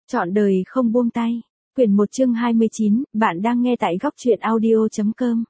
Trọn đời không buông tay. Quyển 1 chương 29, bạn đang nghe tại góc truyện audio.com.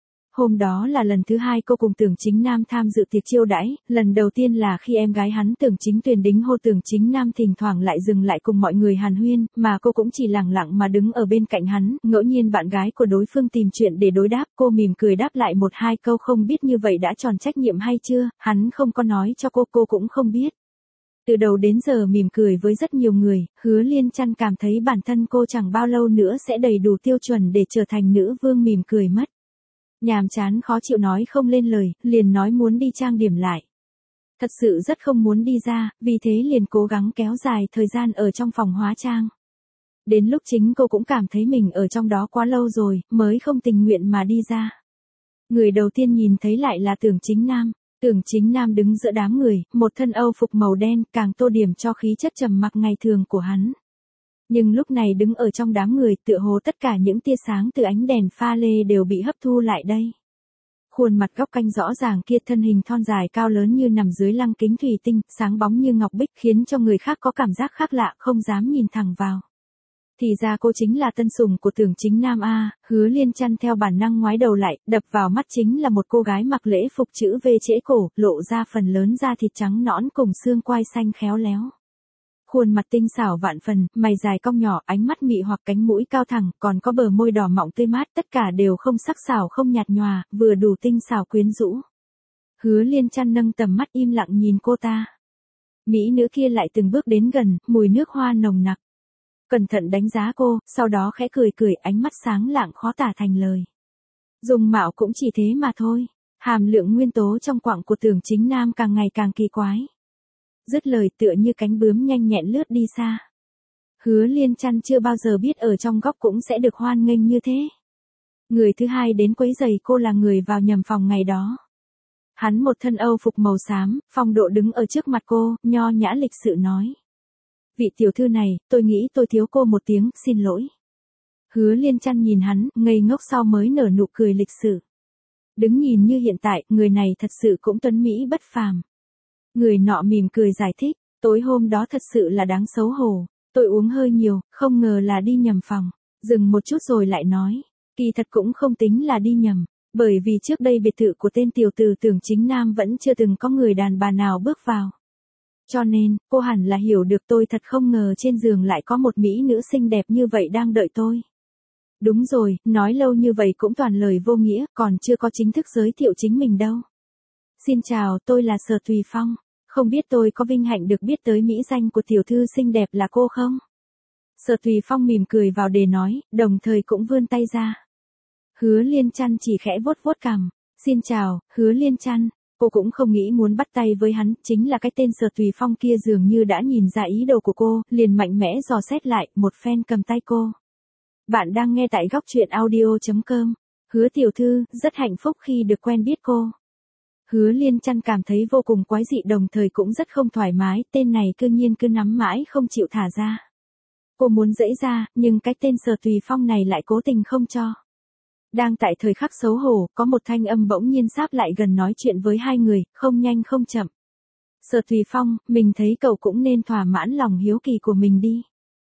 Hôm đó là lần thứ hai cô cùng Tưởng Chính Nam tham dự tiệc chiêu đãi, lần đầu tiên là khi em gái hắn Tưởng Chính Tuyền đính hô Tưởng Chính Nam thỉnh thoảng lại dừng lại cùng mọi người hàn huyên, mà cô cũng chỉ lẳng lặng mà đứng ở bên cạnh hắn, ngẫu nhiên bạn gái của đối phương tìm chuyện để đối đáp, cô mỉm cười đáp lại một hai câu không biết như vậy đã tròn trách nhiệm hay chưa, hắn không có nói cho cô cũng không biết. Từ đầu đến giờ mỉm cười với rất nhiều người, Hứa Liên Trăn cảm thấy bản thân cô chẳng bao lâu nữa sẽ đầy đủ tiêu chuẩn để trở thành nữ vương mỉm cười mất. Nhàm chán khó chịu nói không lên lời, liền nói muốn đi trang điểm lại. Thật sự rất không muốn đi ra, vì thế liền cố gắng kéo dài thời gian ở trong phòng hóa trang. Đến lúc chính cô cũng cảm thấy mình ở trong đó quá lâu rồi, mới không tình nguyện mà đi ra. Người đầu tiên nhìn thấy lại là Tưởng Chính Nam. Tưởng Chính Nam đứng giữa đám người, một thân âu phục màu đen càng tô điểm cho khí chất trầm mặc ngày thường của hắn. Nhưng lúc này đứng ở trong đám người tựa hồ tất cả những tia sáng từ ánh đèn pha lê đều bị hấp thu lại đây. Khuôn mặt góc cạnh rõ ràng kia, thân hình thon dài cao lớn như nằm dưới lăng kính thủy tinh, sáng bóng như ngọc bích khiến cho người khác có cảm giác khác lạ không dám nhìn thẳng vào. Thì ra cô chính là tân sủng của Tưởng Chính Nam a. Hứa Liên Trăn theo bản năng ngoái đầu lại, đập vào mắt chính là một cô gái mặc lễ phục chữ V trễ cổ, lộ ra phần lớn da thịt trắng nõn cùng xương quai xanh khéo léo. Khuôn mặt tinh xảo vạn phần, mày dài cong nhỏ, ánh mắt mị hoặc cánh mũi cao thẳng, còn có bờ môi đỏ mọng tươi mát, tất cả đều không sắc sảo không nhạt nhòa, vừa đủ tinh xảo quyến rũ. Hứa Liên Trăn nâng tầm mắt im lặng nhìn cô ta. Mỹ nữ kia lại từng bước đến gần, mùi nước hoa nồng nặc. Cẩn thận đánh giá cô, sau đó khẽ cười, ánh mắt sáng lạng khó tả thành lời. Dung mạo cũng chỉ thế mà thôi, hàm lượng nguyên tố trong quặng của Tưởng Chính Nam càng ngày càng kỳ quái. Dứt lời tựa như cánh bướm nhanh nhẹn lướt đi xa. Hứa Liên Trăn chưa bao giờ biết ở trong góc cũng sẽ được hoan nghênh như thế. Người thứ hai đến quấy rầy cô là người vào nhầm phòng ngày đó. Hắn một thân âu phục màu xám, phong độ đứng ở trước mặt cô, nho nhã lịch sự nói. Vị tiểu thư này, tôi nghĩ tôi thiếu cô một tiếng, xin lỗi. Hứa Liên Trăn nhìn hắn, ngây ngốc sau mới nở nụ cười lịch sự. Đứng nhìn như hiện tại, người này thật sự cũng tuấn mỹ bất phàm. Người nọ mỉm cười giải thích, tối hôm đó thật sự là đáng xấu hổ, tôi uống hơi nhiều, không ngờ là đi nhầm phòng. Dừng một chút rồi lại nói, kỳ thật cũng không tính là đi nhầm, bởi vì trước đây biệt thự của tên tiểu tử Tưởng Chính Nam vẫn chưa từng có người đàn bà nào bước vào. Cho nên, cô hẳn là hiểu được tôi thật không ngờ trên giường lại có một mỹ nữ xinh đẹp như vậy đang đợi tôi. Đúng rồi, nói lâu như vậy cũng toàn lời vô nghĩa, còn chưa có chính thức giới thiệu chính mình đâu. Xin chào, tôi là Sở Thùy Phong, không biết tôi có vinh hạnh được biết tới mỹ danh của tiểu thư xinh đẹp là cô không? Sở Thùy Phong mỉm cười vào để nói, đồng thời cũng vươn tay ra. Hứa Liên Trăn chỉ khẽ vuốt cằm, xin chào, Hứa Liên Trăn. Cô cũng không nghĩ muốn bắt tay với hắn, chính là cái tên Sở Thùy Phong kia dường như đã nhìn ra ý đồ của cô, liền mạnh mẽ dò xét lại, một phen cầm tay cô. Bạn đang nghe tại góc truyện audio.com. Hứa tiểu thư, rất hạnh phúc khi được quen biết cô. Hứa Liên Trăn cảm thấy vô cùng quái dị đồng thời cũng rất không thoải mái, tên này cư nhiên cứ nắm mãi không chịu thả ra. Cô muốn giãy ra, nhưng cái tên Sở Thùy Phong này lại cố tình không cho. Đang tại thời khắc xấu hổ, có một thanh âm bỗng nhiên sáp lại gần nói chuyện với hai người, không nhanh không chậm. Sở Thùy Phong, mình thấy cậu cũng nên thỏa mãn lòng hiếu kỳ của mình đi.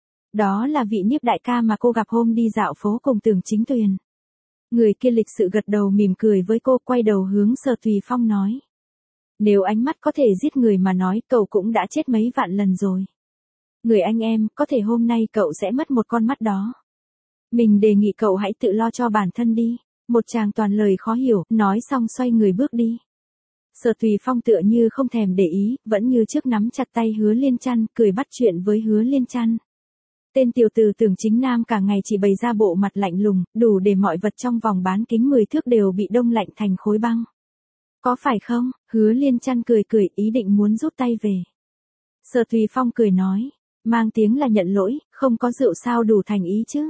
Đó là vị Niếp đại ca mà cô gặp hôm đi dạo phố cùng Tưởng Chính Tuyền. Người kia lịch sự gật đầu mỉm cười với cô, quay đầu hướng Sở Thùy Phong nói. Nếu ánh mắt có thể giết người mà nói, cậu cũng đã chết mấy vạn lần rồi. Người anh em, có thể hôm nay cậu sẽ mất một con mắt đó. Mình đề nghị cậu hãy tự lo cho bản thân đi. Một chàng toàn lời khó hiểu, nói xong xoay người bước đi. Sở Thùy Phong tựa như không thèm để ý, vẫn như trước nắm chặt tay Hứa Liên Trăn, cười bắt chuyện với Hứa Liên Trăn. Tên tiểu tử Tưởng Chính Nam cả ngày chỉ bày ra bộ mặt lạnh lùng, đủ để mọi vật trong vòng bán kính 10 thước đều bị đông lạnh thành khối băng. Có phải không? Hứa Liên Trăn cười ý định muốn rút tay về. Sở Thùy Phong cười nói, mang tiếng là nhận lỗi, không có rượu sao đủ thành ý chứ.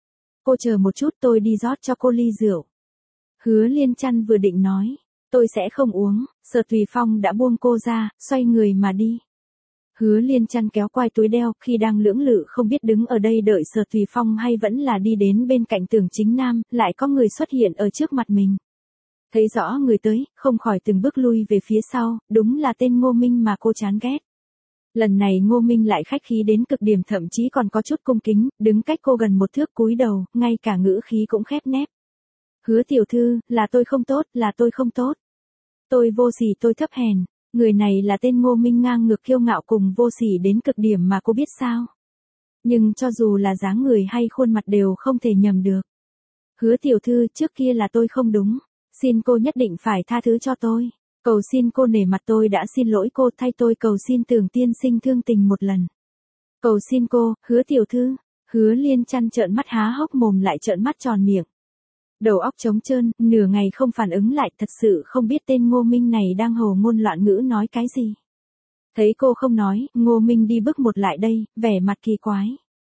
Cô chờ một chút, tôi đi rót cho cô ly rượu. Hứa Liên Trăn vừa định nói, tôi sẽ không uống, Sở Thùy Phong đã buông cô ra, xoay người mà đi. Hứa Liên Trăn kéo quai túi đeo, khi đang lưỡng lự không biết đứng ở đây đợi Sở Thùy Phong hay vẫn là đi đến bên cạnh Tưởng Chính Nam, lại có người xuất hiện ở trước mặt mình. Thấy rõ người tới, không khỏi từng bước lui về phía sau, đúng là tên Ngô Minh mà cô chán ghét. Lần này Ngô Minh lại khách khí đến cực điểm, thậm chí còn có chút cung kính, đứng cách cô gần một thước cúi đầu, ngay cả ngữ khí cũng khép nép. Hứa tiểu thư, là tôi không tốt, là tôi không tốt. Tôi vô sỉ, tôi thấp hèn. Người này là tên Ngô Minh ngang ngược kiêu ngạo cùng vô sỉ đến cực điểm mà cô biết sao. Nhưng cho dù là dáng người hay khuôn mặt đều không thể nhầm được. Hứa tiểu thư, trước kia là tôi không đúng. Xin cô nhất định phải tha thứ cho tôi. Cầu xin cô nể mặt tôi đã xin lỗi cô, thay tôi cầu xin Tưởng tiên sinh thương tình một lần. Cầu xin cô, Hứa tiểu thư. Hứa Liên Chân trợn mắt há hốc mồm lại trợn mắt tròn miệng. Đầu óc trống trơn, nửa ngày không phản ứng lại, thật sự không biết tên Ngô Minh này đang hồ ngôn loạn ngữ nói cái gì. Thấy cô không nói, Ngô Minh đi bước một lại đây, vẻ mặt kỳ quái.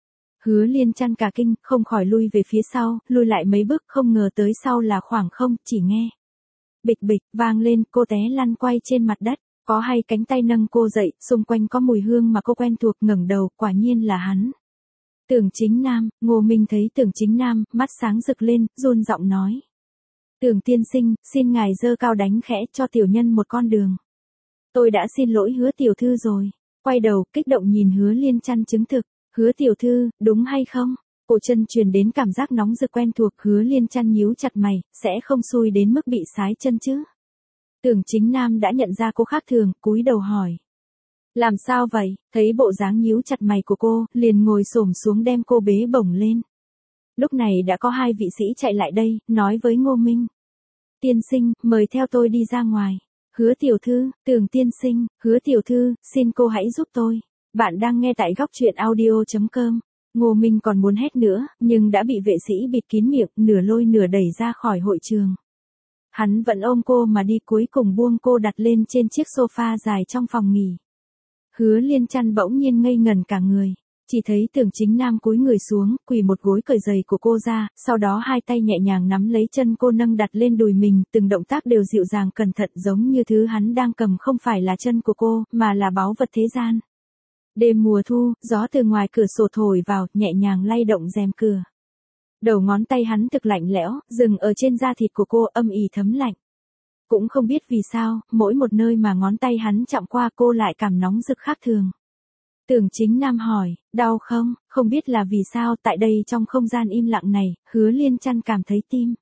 Hứa Liên Chân cả kinh, không khỏi lui về phía sau, lui lại mấy bước, không ngờ tới sau là khoảng không, chỉ nghe. Bịch bịch, vang lên, cô té lăn quay trên mặt đất, có hai cánh tay nâng cô dậy, xung quanh có mùi hương mà cô quen thuộc, ngẩng đầu, quả nhiên là hắn. Tưởng Chính Nam. Ngô Minh thấy Tưởng Chính Nam, mắt sáng rực lên, run giọng nói. Tưởng tiên sinh, xin ngài giơ cao đánh khẽ cho tiểu nhân một con đường. Tôi đã xin lỗi Hứa tiểu thư rồi. Quay đầu, kích động nhìn Hứa Liên Chân chứng thực. Hứa tiểu thư, đúng hay không? Cổ chân truyền đến cảm giác nóng rực quen thuộc, Hứa Liên Chân nhíu chặt mày, sẽ không xui đến mức bị sái chân chứ? Tưởng Chính Nam đã nhận ra cô khác thường, cúi đầu hỏi. Làm sao vậy? Thấy bộ dáng nhíu chặt mày của cô, liền ngồi xổm xuống đem cô bế bổng lên. Lúc này đã có hai vị sĩ chạy lại đây, nói với Ngô Minh. Tiên sinh, mời theo tôi đi ra ngoài. Hứa tiểu thư, Tưởng tiên sinh, Hứa tiểu thư, xin cô hãy giúp tôi. Bạn đang nghe tại góc truyện audio.com. Ngô Minh còn muốn hét nữa, nhưng đã bị vệ sĩ bịt kín miệng, nửa lôi nửa đẩy ra khỏi hội trường. Hắn vẫn ôm cô mà đi, cuối cùng buông cô đặt lên trên chiếc sofa dài trong phòng nghỉ. Hứa Liên Chân bỗng nhiên ngây ngẩn cả người, chỉ thấy Tưởng Chính Nam cúi người xuống, quỳ một gối cởi giày của cô ra, sau đó hai tay nhẹ nhàng nắm lấy chân cô nâng đặt lên đùi mình, từng động tác đều dịu dàng cẩn thận, giống như thứ hắn đang cầm không phải là chân của cô, mà là báu vật thế gian. Đêm mùa thu, gió từ ngoài cửa sổ thổi vào, nhẹ nhàng lay động rèm cửa. Đầu ngón tay hắn thực lạnh lẽo, dừng ở trên da thịt của cô, âm ỉ thấm lạnh. Cũng không biết vì sao, mỗi một nơi mà ngón tay hắn chạm qua cô lại cảm nóng rực khác thường. Tưởng Chính Nam hỏi, đau không? Không biết là vì sao, tại đây trong không gian im lặng này, Hứa Liên Chân cảm thấy tim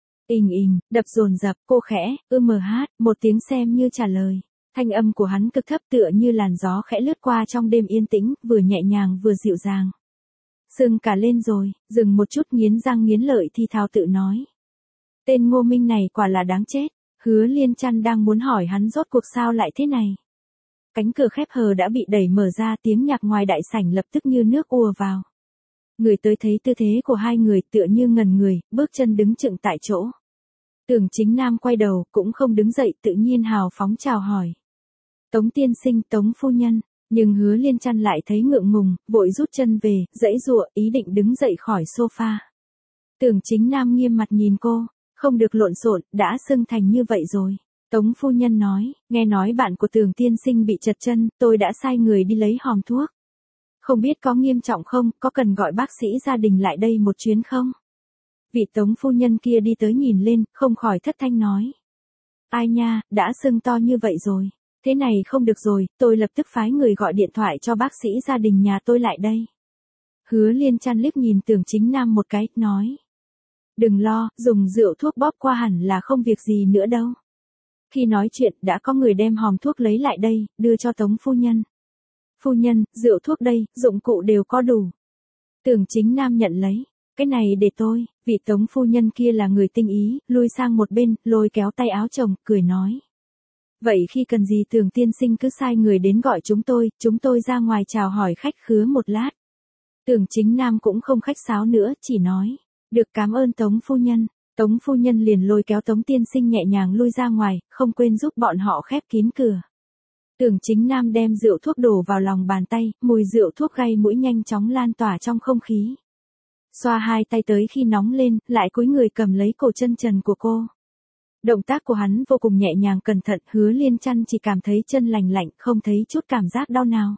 đập dồn dập, cô khẽ, một tiếng xem như trả lời. Thanh âm của hắn cực thấp tựa như làn gió khẽ lướt qua trong đêm yên tĩnh, vừa nhẹ nhàng vừa dịu dàng. Sưng cả lên rồi, dừng một chút nghiến răng nghiến lợi thì thào tự nói. Tên Ngô Minh này quả là đáng chết. Hứa Liên Chân đang muốn hỏi hắn rốt cuộc sao lại thế này. Cánh cửa khép hờ đã bị đẩy mở ra, tiếng nhạc ngoài đại sảnh lập tức như nước ùa vào. Người tới thấy tư thế của hai người tựa như ngần người, bước chân đứng chững tại chỗ. Tưởng Chính Nam quay đầu, cũng không đứng dậy, tự nhiên hào phóng chào hỏi. Tống tiên sinh, Tống phu nhân. Nhưng Hứa Liên Chân lại thấy ngượng ngùng, vội rút chân về, giãy giụa, ý định đứng dậy khỏi sofa. Tưởng Chính Nam nghiêm mặt nhìn cô. Không được lộn xộn, đã sưng thành như vậy rồi. Tống phu nhân nói, nghe nói bạn của Tưởng tiên sinh bị trật chân, tôi đã sai người đi lấy hòm thuốc. Không biết có nghiêm trọng không, có cần gọi bác sĩ gia đình lại đây một chuyến không? Vị Tống phu nhân kia đi tới nhìn lên, không khỏi thất thanh nói. Ai nha, đã sưng to như vậy rồi. Thế này không được rồi, tôi lập tức phái người gọi điện thoại cho bác sĩ gia đình nhà tôi lại đây. Hứa Liên Chân liếc nhìn Tưởng Chính Nam một cái, nói. Đừng lo, dùng rượu thuốc bóp qua hẳn là không việc gì nữa đâu. Khi nói chuyện, đã có người đem hòm thuốc lấy lại đây, đưa cho Tống phu nhân. Phu nhân, rượu thuốc đây, dụng cụ đều có đủ. Tưởng Chính Nam nhận lấy. Cái này để tôi, vị Tống phu nhân kia là người tinh ý, lui sang một bên, lôi kéo tay áo chồng, cười nói. Vậy khi cần gì Tưởng tiên sinh cứ sai người đến gọi chúng tôi ra ngoài chào hỏi khách khứa một lát. Tưởng Chính Nam cũng không khách sáo nữa, chỉ nói. Được, cảm ơn Tống phu nhân. Tống phu nhân liền lôi kéo Tống tiên sinh nhẹ nhàng lui ra ngoài, không quên giúp bọn họ khép kín cửa. Tưởng Chính Nam đem rượu thuốc đổ vào lòng bàn tay, mùi rượu thuốc gây mũi nhanh chóng lan tỏa trong không khí. Xoa hai tay tới khi nóng lên, lại cúi người cầm lấy cổ chân trần của cô. Động tác của hắn vô cùng nhẹ nhàng cẩn thận, Hứa Liên Chân chỉ cảm thấy chân lành lạnh, không thấy chút cảm giác đau nào.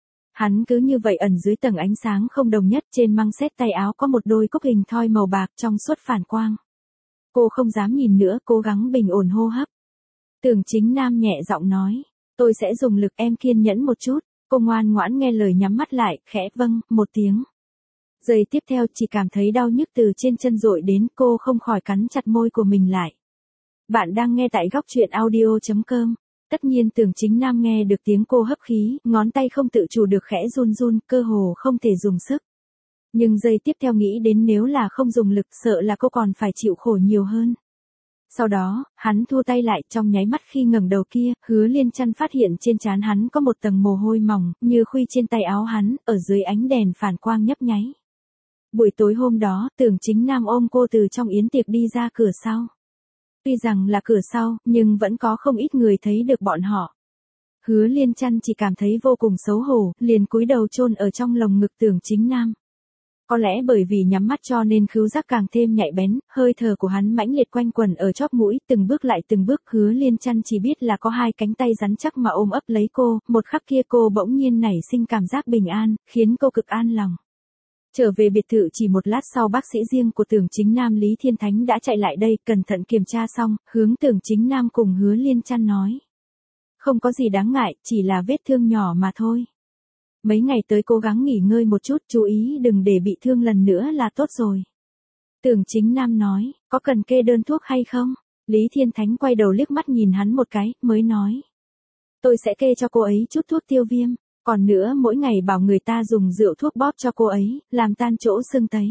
Hắn cứ như vậy ẩn dưới tầng ánh sáng không đồng nhất, trên măng xét tay áo có một đôi cúc hình thoi màu bạc trong suốt phản quang. Cô không dám nhìn nữa, cố gắng bình ổn hô hấp. Tưởng Chính Nam nhẹ giọng nói, tôi sẽ dùng lực, em kiên nhẫn một chút. Cô ngoan ngoãn nghe lời nhắm mắt lại, khẽ vâng, một tiếng. Giây tiếp theo chỉ cảm thấy đau nhức từ trên chân dội đến, cô không khỏi cắn chặt môi của mình lại. Bạn đang nghe tại góc truyện audio.com. Tất nhiên Tưởng Chính Nam nghe được tiếng cô hấp khí, ngón tay không tự chủ được khẽ run run, cơ hồ không thể dùng sức. Nhưng giây tiếp theo nghĩ đến nếu là không dùng lực sợ là cô còn phải chịu khổ nhiều hơn. Sau đó, hắn thu tay lại, trong nháy mắt khi ngẩng đầu kia, Hứa Liên Chân phát hiện trên trán hắn có một tầng mồ hôi mỏng, như khuy trên tay áo hắn, ở dưới ánh đèn phản quang nhấp nháy. Buổi tối hôm đó, Tưởng Chính Nam ôm cô từ trong yến tiệc đi ra cửa sau. Tuy rằng là cửa sau, nhưng vẫn có không ít người thấy được bọn họ. Hứa Liên Chân chỉ cảm thấy vô cùng xấu hổ, liền cúi đầu chôn ở trong lồng ngực Tưởng Chính Nam. Có lẽ bởi vì nhắm mắt cho nên khứu giác càng thêm nhạy bén, hơi thở của hắn mãnh liệt quanh quẩn ở chóp mũi, từng bước lại từng bước. Hứa Liên Chân chỉ biết là có hai cánh tay rắn chắc mà ôm ấp lấy cô, một khắc kia cô bỗng nhiên nảy sinh cảm giác bình an, khiến cô cực an lòng. Trở về biệt thự chỉ một lát sau, bác sĩ riêng của Tưởng Chính Nam Lý Thiên Thánh đã chạy lại đây, cẩn thận kiểm tra xong, hướng Tưởng Chính Nam cùng Hứa Liên Chân nói. Không có gì đáng ngại, chỉ là vết thương nhỏ mà thôi. Mấy ngày tới cố gắng nghỉ ngơi một chút, chú ý đừng để bị thương lần nữa là tốt rồi. Tưởng Chính Nam nói, có cần kê đơn thuốc hay không? Lý Thiên Thánh quay đầu liếc mắt nhìn hắn một cái, mới nói. Tôi sẽ kê cho cô ấy chút thuốc tiêu viêm, còn nữa mỗi ngày bảo người ta dùng rượu thuốc bóp cho cô ấy, làm tan chỗ sưng tấy.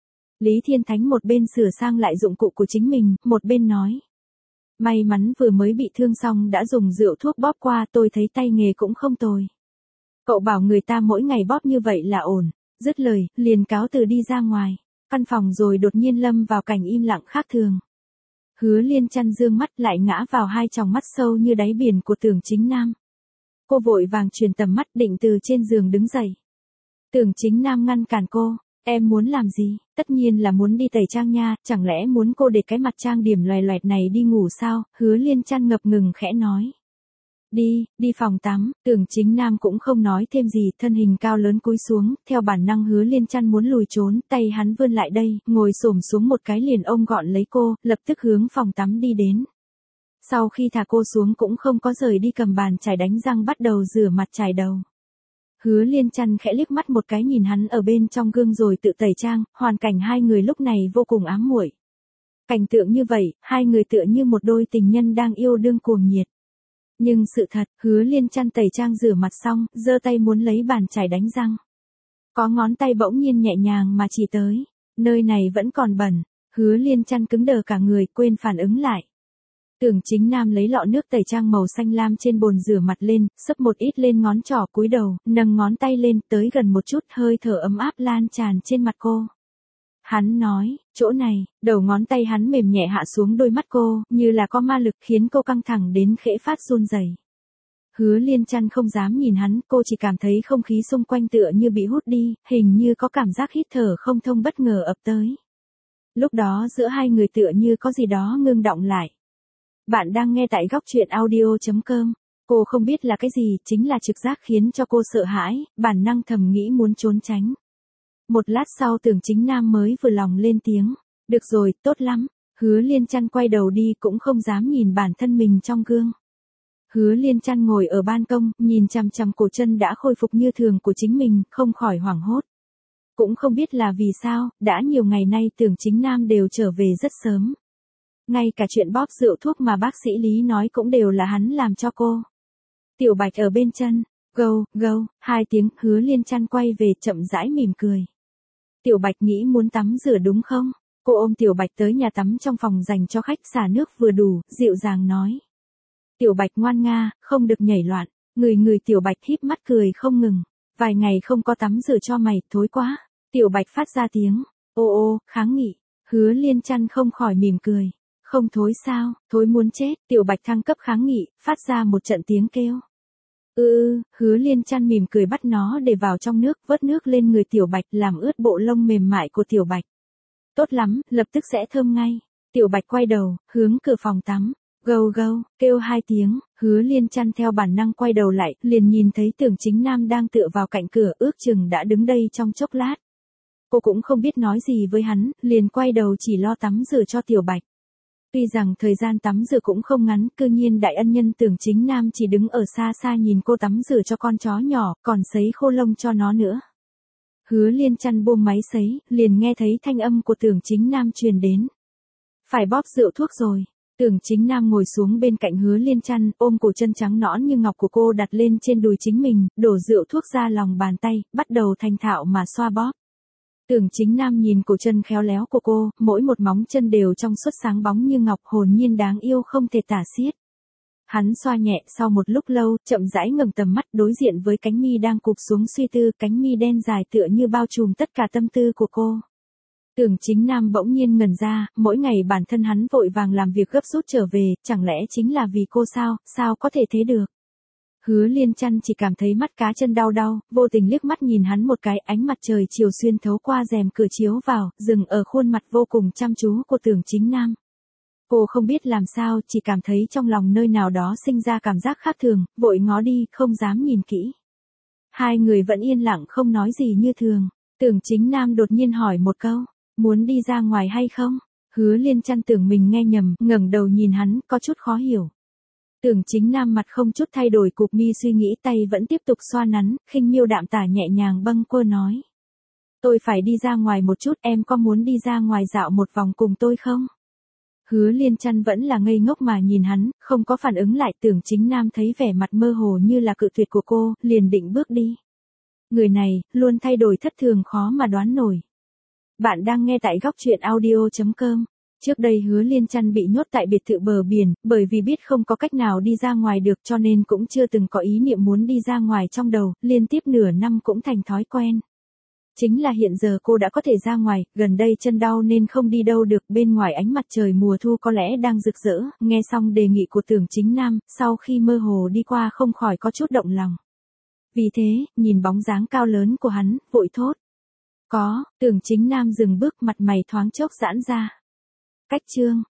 Lý Thiên Thánh một bên sửa sang lại dụng cụ của chính mình, một bên nói. May mắn vừa mới bị thương xong đã dùng rượu thuốc bóp qua, tôi thấy tay nghề cũng không tồi. Cậu bảo người ta mỗi ngày bóp như vậy là ổn. Dứt lời, liền cáo từ đi ra ngoài. Căn phòng rồi đột nhiên lâm vào cảnh im lặng khác thường. Hứa Liên Chân dương mắt lại ngã vào hai tròng mắt sâu như đáy biển của Tưởng Chính Nam. Cô vội vàng chuyển tầm mắt định từ trên giường đứng dậy. Tưởng Chính Nam ngăn cản cô. Em muốn làm gì? Tất nhiên là muốn đi tẩy trang nha, chẳng lẽ muốn cô để cái mặt trang điểm loè loẹt này đi ngủ sao? Hứa Liên Chân ngập ngừng khẽ nói. Đi phòng tắm. Tưởng Chính Nam cũng không nói thêm gì, thân hình cao lớn cúi xuống, theo bản năng Hứa Liên Chân muốn lùi trốn, tay hắn vươn lại đây, ngồi xổm xuống một cái liền ôm gọn lấy cô, lập tức hướng phòng tắm đi đến. Sau khi thả cô xuống cũng không có rời đi, cầm bàn chải đánh răng bắt đầu rửa mặt chải đầu. Hứa Liên Chân khẽ liếc mắt một cái nhìn hắn ở bên trong gương rồi tự tẩy trang, hoàn cảnh hai người lúc này vô cùng ám muội. Cảnh tượng như vậy, hai người tựa như một đôi tình nhân đang yêu đương cuồng nhiệt. Nhưng sự thật, Hứa Liên Chân tẩy trang rửa mặt xong, giơ tay muốn lấy bàn chải đánh răng. Có ngón tay bỗng nhiên nhẹ nhàng mà chỉ tới. Nơi này vẫn còn bẩn. Hứa Liên Chân cứng đờ cả người, quên phản ứng lại. Tưởng Chính Nam lấy lọ nước tẩy trang màu xanh lam trên bồn rửa mặt lên, xấp một ít lên ngón trỏ, cúi đầu, nâng ngón tay lên, tới gần một chút, hơi thở ấm áp lan tràn trên mặt cô. Hắn nói, chỗ này, đầu ngón tay hắn mềm nhẹ hạ xuống đôi mắt cô, như là có ma lực khiến cô căng thẳng đến khẽ phát run rẩy. Hứa Liên Chân không dám nhìn hắn, cô chỉ cảm thấy không khí xung quanh tựa như bị hút đi, hình như có cảm giác hít thở không thông bất ngờ ập tới. Lúc đó giữa hai người tựa như có gì đó ngưng đọng lại. Bạn đang nghe tại góc truyện audio.com. Cô không biết là cái gì, chính là trực giác khiến cho cô sợ hãi, bản năng thầm nghĩ muốn trốn tránh. Một lát sau Tưởng Chính Nam mới vừa lòng lên tiếng. Được rồi, tốt lắm. Hứa Liên Chân quay đầu đi cũng không dám nhìn bản thân mình trong gương. Hứa Liên Chân ngồi ở ban công, nhìn chằm chằm cổ chân đã khôi phục như thường của chính mình, không khỏi hoảng hốt. Cũng không biết là vì sao, đã nhiều ngày nay Tưởng Chính Nam đều trở về rất sớm. Ngay cả chuyện bóp rượu thuốc mà bác sĩ Lý nói cũng đều là hắn làm cho cô. Tiểu Bạch ở bên chân, gâu, gâu, hai tiếng, Hứa Liên Chân quay về chậm rãi mỉm cười. Tiểu Bạch nghĩ muốn tắm rửa đúng không? Cô ôm Tiểu Bạch tới nhà tắm trong phòng dành cho khách, xả nước vừa đủ, dịu dàng nói. Tiểu Bạch ngoan nga, không được nhảy loạn. Người Tiểu Bạch híp mắt cười không ngừng. Vài ngày không có tắm rửa cho mày, thối quá. Tiểu Bạch phát ra tiếng. Ô, kháng nghị. Hứa Liên Chân không khỏi mỉm cười. Không thối sao, thối muốn chết. Tiểu Bạch thăng cấp kháng nghị, phát ra một trận tiếng kêu. Hứa Liên Chân mỉm cười bắt nó để vào trong nước, vớt nước lên người Tiểu Bạch làm ướt bộ lông mềm mại của Tiểu Bạch. Tốt lắm, lập tức sẽ thơm ngay. Tiểu Bạch quay đầu, hướng cửa phòng tắm. Gâu gâu, kêu hai tiếng, Hứa Liên Chân theo bản năng quay đầu lại, liền nhìn thấy Tưởng Chính Nam đang tựa vào cạnh cửa, ước chừng đã đứng đây trong chốc lát. Cô cũng không biết nói gì với hắn, liền quay đầu chỉ lo tắm rửa cho Tiểu Bạch. Tuy rằng thời gian tắm rửa cũng không ngắn, cư nhiên đại ân nhân Tưởng Chính Nam chỉ đứng ở xa xa nhìn cô tắm rửa cho con chó nhỏ, còn sấy khô lông cho nó nữa. Hứa Liên Chân buông máy sấy, liền nghe thấy thanh âm của Tưởng Chính Nam truyền đến. Phải bóp rượu thuốc rồi. Tưởng Chính Nam ngồi xuống bên cạnh Hứa Liên Chân, ôm cổ chân trắng nõn như ngọc của cô đặt lên trên đùi chính mình, đổ rượu thuốc ra lòng bàn tay, bắt đầu thành thạo mà xoa bóp. Tưởng Chính Nam nhìn cổ chân khéo léo của cô, mỗi một móng chân đều trong suốt sáng bóng như ngọc, hồn nhiên đáng yêu không thể tả xiết. Hắn xoa nhẹ, sau một lúc lâu, chậm rãi ngẩng tầm mắt đối diện với cánh mi đang cụp xuống suy tư, cánh mi đen dài tựa như bao trùm tất cả tâm tư của cô. Tưởng Chính Nam bỗng nhiên ngẩn ra, mỗi ngày bản thân hắn vội vàng làm việc gấp rút trở về, chẳng lẽ chính là vì cô sao có thể thế được. Hứa Liên Chân chỉ cảm thấy mắt cá chân đau đau, vô tình liếc mắt nhìn hắn một cái, ánh mặt trời chiều xuyên thấu qua rèm cửa chiếu vào, dừng ở khuôn mặt vô cùng chăm chú của Tưởng Chính Nam. Cô không biết làm sao, chỉ cảm thấy trong lòng nơi nào đó sinh ra cảm giác khác thường, vội ngó đi, không dám nhìn kỹ. Hai người vẫn yên lặng không nói gì như thường. Tưởng Chính Nam đột nhiên hỏi một câu, muốn đi ra ngoài hay không? Hứa Liên Chân tưởng mình nghe nhầm, ngẩng đầu nhìn hắn, có chút khó hiểu. Tưởng Chính Nam mặt không chút thay đổi, cụp mi suy nghĩ, tay vẫn tiếp tục xoa nắn, khinh miêu đạm tả nhẹ nhàng bâng quơ nói. Tôi phải đi ra ngoài một chút, em có muốn đi ra ngoài dạo một vòng cùng tôi không? Hứa Liên Chân vẫn là ngây ngốc mà nhìn hắn, không có phản ứng lại. Tưởng Chính Nam thấy vẻ mặt mơ hồ như là cự tuyệt của cô, liền định bước đi. Người này, luôn thay đổi thất thường khó mà đoán nổi. Bạn đang nghe tại góc truyện audio.com. Trước đây Hứa Liên Chân bị nhốt tại biệt thự bờ biển, bởi vì biết không có cách nào đi ra ngoài được cho nên cũng chưa từng có ý niệm muốn đi ra ngoài trong đầu, liên tiếp nửa năm cũng thành thói quen. Chính là hiện giờ cô đã có thể ra ngoài, gần đây chân đau nên không đi đâu được, bên ngoài ánh mặt trời mùa thu có lẽ đang rực rỡ, nghe xong đề nghị của Tưởng Chính Nam, sau khi mơ hồ đi qua không khỏi có chút động lòng. Vì thế, nhìn bóng dáng cao lớn của hắn, vội thốt. Có, Tưởng Chính Nam dừng bước, mặt mày thoáng chốc giãn ra. Cách chương